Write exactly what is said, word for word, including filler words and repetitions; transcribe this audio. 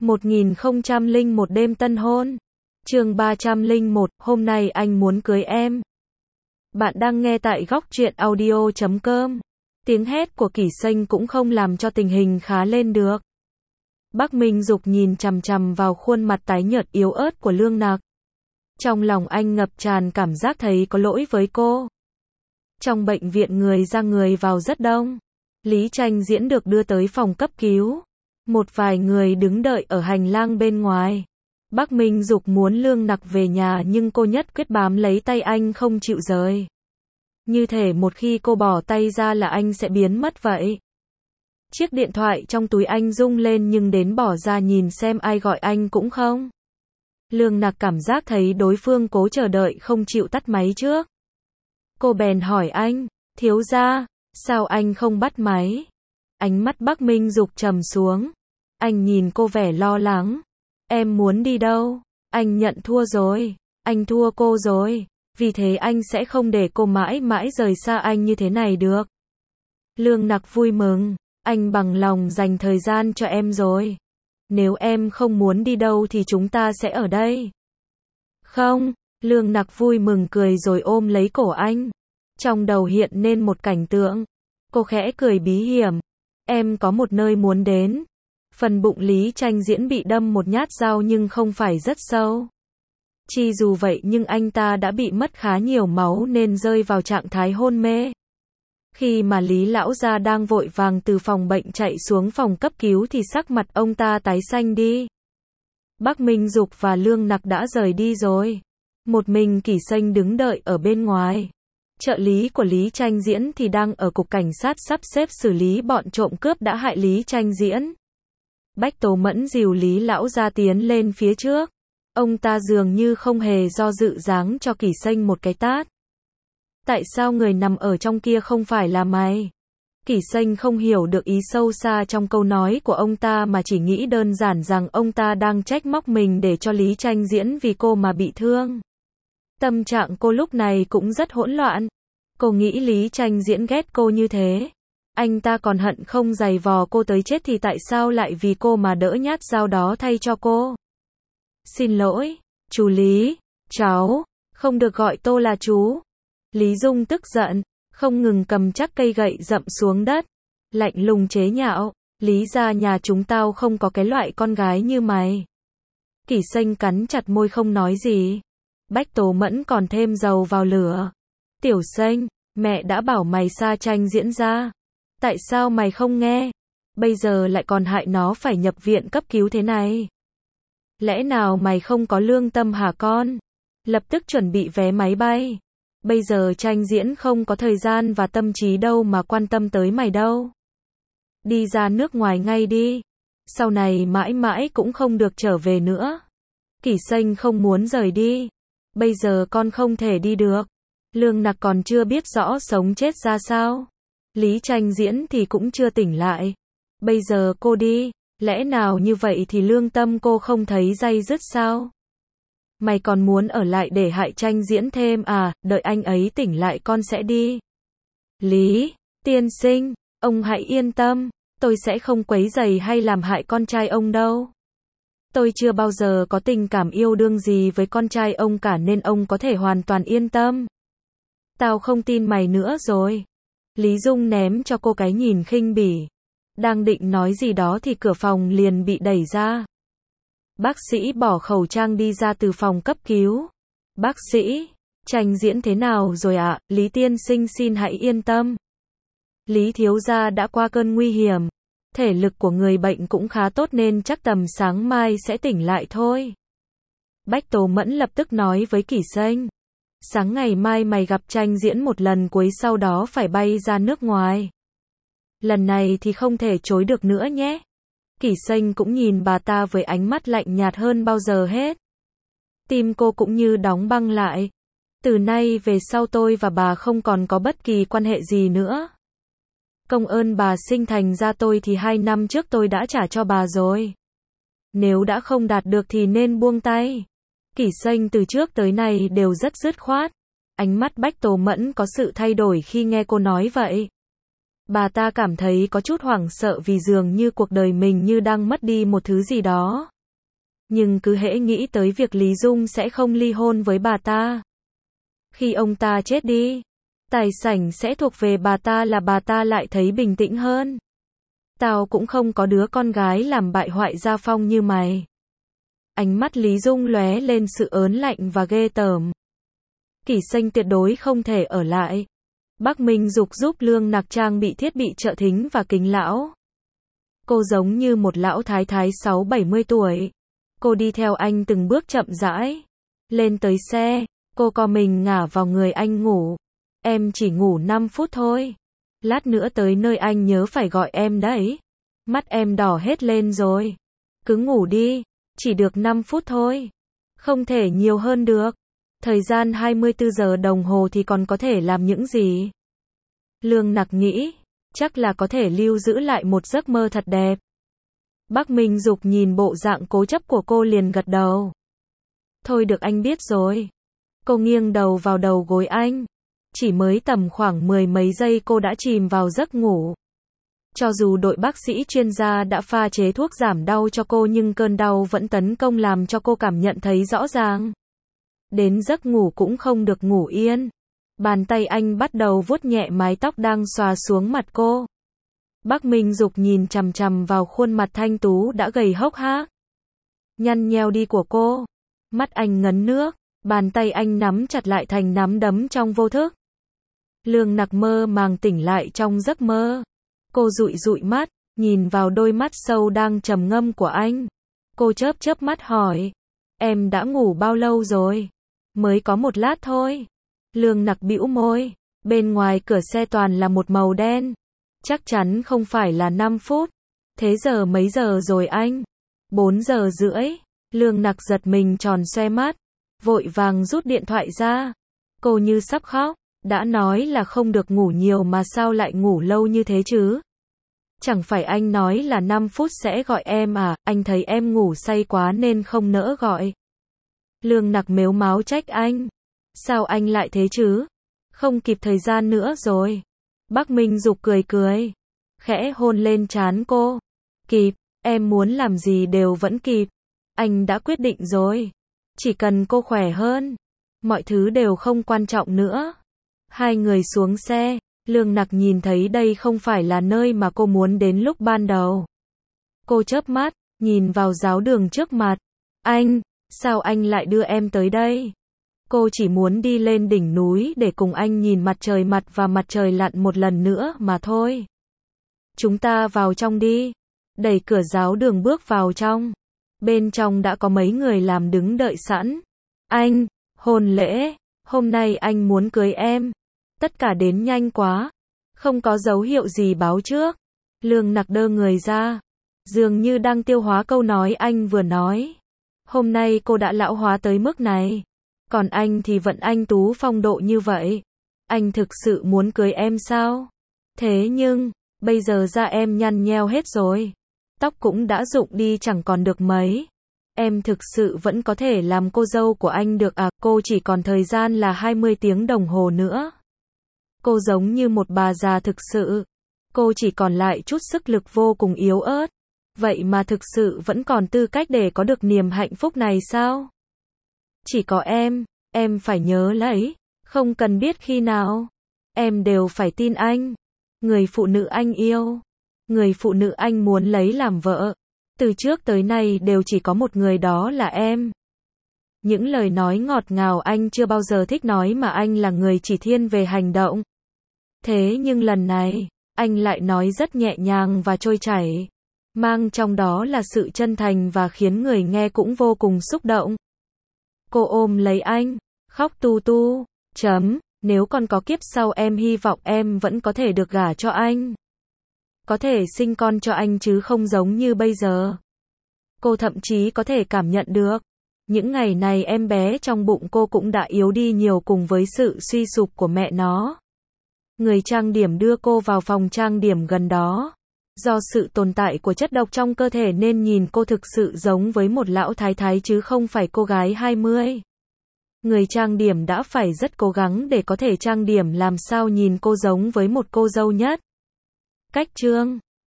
một nghìn không trăm lẻ một đêm tân hôn. Chương ba trăm lẻ một, hôm nay anh muốn cưới em. Bạn đang nghe tại góc truyện audio chấm com. Tiếng hét của Kỷ Xanh cũng không làm cho tình hình khá lên được. Bắc Minh Dục nhìn chằm chằm vào khuôn mặt tái nhợt yếu ớt của Lương Nặc. Trong lòng anh ngập tràn cảm giác thấy có lỗi với cô. Trong bệnh viện người ra người vào rất đông. Lý Tranh Diễn được đưa tới phòng cấp cứu. Một vài người đứng đợi ở hành lang bên ngoài. Bắc Minh Dục muốn Lương Nặc về nhà nhưng cô nhất quyết bám lấy tay anh không chịu rời. Như thể một khi cô bỏ tay ra là anh sẽ biến mất vậy. Chiếc điện thoại trong túi anh rung lên nhưng đến bỏ ra nhìn xem ai gọi anh cũng không. Lương Nặc cảm giác thấy đối phương cố chờ đợi không chịu tắt máy trước. Cô bèn hỏi anh, thiếu gia, sao anh không bắt máy? Ánh mắt Bắc Minh Dục trầm xuống. Anh nhìn cô vẻ lo lắng. Em muốn đi đâu? Anh nhận thua rồi. Anh thua cô rồi. Vì thế anh sẽ không để cô mãi mãi rời xa anh như thế này được. Lương Nặc vui mừng. Anh bằng lòng dành thời gian cho em rồi. Nếu em không muốn đi đâu thì chúng ta sẽ ở đây. Không, Lương Nặc vui mừng cười rồi ôm lấy cổ anh. Trong đầu hiện nên một cảnh tượng. Cô khẽ cười bí hiểm. Em có một nơi muốn đến. Phần bụng Lý Tranh Diễn bị đâm một nhát dao nhưng không phải rất sâu. Chi dù vậy nhưng anh ta đã bị mất khá nhiều máu nên rơi vào trạng thái hôn mê. Khi mà Lý lão gia đang vội vàng từ phòng bệnh chạy xuống phòng cấp cứu thì sắc mặt ông ta tái xanh đi. Bắc Minh Dục và Lương Nặc đã rời đi rồi. Một mình Kỷ Xanh đứng đợi ở bên ngoài. Trợ lý của Lý Tranh Diễn thì đang ở cục cảnh sát sắp xếp xử lý bọn trộm cướp đã hại Lý Tranh Diễn. Bách Tố Mẫn dìu Lý lão gia tiến lên phía trước. Ông ta dường như không hề do dự giáng cho Kỷ Xanh một cái tát. Tại sao người nằm ở trong kia không phải là mày? Kỷ Xanh không hiểu được ý sâu xa trong câu nói của ông ta mà chỉ nghĩ đơn giản rằng ông ta đang trách móc mình để cho Lý Tranh Diễn vì cô mà bị thương. Tâm trạng cô lúc này cũng rất hỗn loạn. Cô nghĩ Lý Tranh Diễn ghét cô như thế. Anh ta còn hận không giày vò cô tới chết thì tại sao lại vì cô mà đỡ nhát dao đó thay cho cô? Xin lỗi, chú Lý, cháu, không được gọi tôi là chú. Lý Dung tức giận, không ngừng cầm chắc cây gậy dậm xuống đất. Lạnh lùng chế nhạo, Lý gia nhà chúng tao không có cái loại con gái như mày. Kỷ Xanh cắn chặt môi không nói gì. Bách Tố Mẫn còn thêm dầu vào lửa. Tiểu Xanh, mẹ đã bảo mày xa Tranh Diễn ra. Tại sao mày không nghe? Bây giờ lại còn hại nó phải nhập viện cấp cứu thế này. Lẽ nào mày không có lương tâm hả con? Lập tức chuẩn bị vé máy bay. Bây giờ Tranh Diễn không có thời gian và tâm trí đâu mà quan tâm tới mày đâu. Đi ra nước ngoài ngay đi. Sau này mãi mãi cũng không được trở về nữa. Kỷ Xanh không muốn rời đi. Bây giờ con không thể đi được. Lương Nặc còn chưa biết rõ sống chết ra sao. Lý Tranh Diễn thì cũng chưa tỉnh lại. Bây giờ cô đi, lẽ nào như vậy thì lương tâm cô không thấy day dứt sao? Mày còn muốn ở lại để hại Tranh Diễn thêm à, đợi anh ấy tỉnh lại con sẽ đi. Lý, tiên sinh, ông hãy yên tâm, tôi sẽ không quấy rầy hay làm hại con trai ông đâu. Tôi chưa bao giờ có tình cảm yêu đương gì với con trai ông cả nên ông có thể hoàn toàn yên tâm. Tao không tin mày nữa rồi. Lý Dung ném cho cô cái nhìn khinh bỉ. Đang định nói gì đó thì cửa phòng liền bị đẩy ra. Bác sĩ bỏ khẩu trang đi ra từ phòng cấp cứu. Bác sĩ, Tranh Diễn thế nào rồi ạ? À? Lý tiên sinh xin hãy yên tâm. Lý thiếu gia đã qua cơn nguy hiểm. Thể lực của người bệnh cũng khá tốt nên chắc tầm sáng mai sẽ tỉnh lại thôi. Bách Tố Mẫn lập tức nói với Kỷ Xanh. Sáng ngày mai mày gặp Tranh Diễn một lần cuối sau đó phải bay ra nước ngoài. Lần này thì không thể chối được nữa nhé. Kỷ Xanh cũng nhìn bà ta với ánh mắt lạnh nhạt hơn bao giờ hết. Tim cô cũng như đóng băng lại. Từ nay về sau tôi và bà không còn có bất kỳ quan hệ gì nữa. Công ơn bà sinh thành ra tôi thì hai năm trước tôi đã trả cho bà rồi. Nếu đã không đạt được thì nên buông tay. Kỷ Xanh từ trước tới nay đều rất dứt khoát. Ánh mắt Bách Tố Mẫn có sự thay đổi khi nghe cô nói vậy. Bà ta cảm thấy có chút hoảng sợ vì dường như cuộc đời mình như đang mất đi một thứ gì đó. Nhưng cứ hễ nghĩ tới việc Lý Dung sẽ không ly hôn với bà ta. Khi ông ta chết đi, tài sản sẽ thuộc về bà ta là bà ta lại thấy bình tĩnh hơn. Tao cũng không có đứa con gái làm bại hoại gia phong như mày. Ánh mắt Lý Dung lóe lên sự ớn lạnh và ghê tởm. Kỷ Sanh tuyệt đối không thể ở lại. Bắc Minh Dục giúp Lương Nặc trang bị thiết bị trợ thính và kính lão. Cô giống như một lão thái thái sáu bảy mươi tuổi. Cô đi theo anh từng bước chậm rãi. Lên tới xe, cô co mình ngả vào người anh ngủ. Em chỉ ngủ năm phút thôi. Lát nữa tới nơi anh nhớ phải gọi em đấy. Mắt em đỏ hết lên rồi. Cứ ngủ đi, chỉ được năm phút thôi. Không thể nhiều hơn được. Thời gian hai mươi tư giờ đồng hồ thì còn có thể làm những gì? Lương Nặc nghĩ, chắc là có thể lưu giữ lại một giấc mơ thật đẹp. Bắc Minh Dục nhìn bộ dạng cố chấp của cô liền gật đầu. Thôi được anh biết rồi. Cô nghiêng đầu vào đầu gối anh. Chỉ mới tầm khoảng mười mấy giây cô đã chìm vào giấc ngủ. Cho dù đội bác sĩ chuyên gia đã pha chế thuốc giảm đau cho cô nhưng cơn đau vẫn tấn công làm cho cô cảm nhận thấy rõ ràng. Đến giấc ngủ cũng không được ngủ yên. Bàn tay anh bắt đầu vuốt nhẹ mái tóc đang xòa xuống mặt cô. Bắc Minh Dục nhìn chằm chằm vào khuôn mặt thanh tú đã gầy hốc hác, nhăn nheo đi của cô. Mắt anh ngấn nước, bàn tay anh nắm chặt lại thành nắm đấm trong vô thức. Lương Nặc mơ màng tỉnh lại trong giấc mơ. Cô dụi dụi mắt, nhìn vào đôi mắt sâu đang trầm ngâm của anh. Cô chớp chớp mắt hỏi, em đã ngủ bao lâu rồi? Mới có một lát thôi. Lương Nặc bĩu môi, bên ngoài cửa xe toàn là một màu đen. Chắc chắn không phải là năm phút. Thế giờ mấy giờ rồi anh? bốn giờ rưỡi. Lương Nặc giật mình tròn xoe mắt, vội vàng rút điện thoại ra. Cô như sắp khóc, đã nói là không được ngủ nhiều mà sao lại ngủ lâu như thế chứ? Chẳng phải anh nói là năm phút sẽ gọi em à, anh thấy em ngủ say quá nên không nỡ gọi. Lương Nặc mếu máo trách anh. Sao anh lại thế chứ? Không kịp thời gian nữa rồi. Bắc Minh Dục cười cười, khẽ hôn lên trán cô. Kịp, em muốn làm gì đều vẫn kịp. Anh đã quyết định rồi. Chỉ cần cô khỏe hơn, mọi thứ đều không quan trọng nữa. Hai người xuống xe, Lương Nặc nhìn thấy đây không phải là nơi mà cô muốn đến lúc ban đầu. Cô chớp mắt, nhìn vào giáo đường trước mặt. Anh, sao anh lại đưa em tới đây? Cô chỉ muốn đi lên đỉnh núi để cùng anh nhìn mặt trời mọc và mặt trời lặn một lần nữa mà thôi. Chúng ta vào trong đi. Đẩy cửa giáo đường bước vào trong. Bên trong đã có mấy người làm đứng đợi sẵn. Anh, hôn lễ, hôm nay anh muốn cưới em. Tất cả đến nhanh quá. Không có dấu hiệu gì báo trước. Lương Nặc đơ người ra. Dường như đang tiêu hóa câu nói anh vừa nói. Hôm nay cô đã lão hóa tới mức này. Còn anh thì vẫn anh tú phong độ như vậy. Anh thực sự muốn cưới em sao? Thế nhưng, bây giờ da em nhăn nheo hết rồi. Tóc cũng đã rụng đi chẳng còn được mấy. Em thực sự vẫn có thể làm cô dâu của anh được à? Cô chỉ còn thời gian là hai mươi tiếng đồng hồ nữa. Cô giống như một bà già thực sự. Cô chỉ còn lại chút sức lực vô cùng yếu ớt. Vậy mà thực sự vẫn còn tư cách để có được niềm hạnh phúc này sao? Chỉ có em, em phải nhớ lấy. Không cần biết khi nào. Em đều phải tin anh. Người phụ nữ anh yêu. Người phụ nữ anh muốn lấy làm vợ. Từ trước tới nay đều chỉ có một người, đó là em. Những lời nói ngọt ngào anh chưa bao giờ thích nói mà anh là người chỉ thiên về hành động. Thế nhưng lần này, anh lại nói rất nhẹ nhàng và trôi chảy. Mang trong đó là sự chân thành và khiến người nghe cũng vô cùng xúc động. Cô ôm lấy anh, khóc tu tu. Chấm, nếu còn có kiếp sau em hy vọng em vẫn có thể được gả cho anh. Có thể sinh con cho anh chứ không giống như bây giờ. Cô thậm chí có thể cảm nhận được. Những ngày này em bé trong bụng cô cũng đã yếu đi nhiều cùng với sự suy sụp của mẹ nó. Người trang điểm đưa cô vào phòng trang điểm gần đó. Do sự tồn tại của chất độc trong cơ thể nên nhìn cô thực sự giống với một lão thái thái chứ không phải cô gái hai mươi. Người trang điểm đã phải rất cố gắng để có thể trang điểm làm sao nhìn cô giống với một cô dâu nhất. Cách trương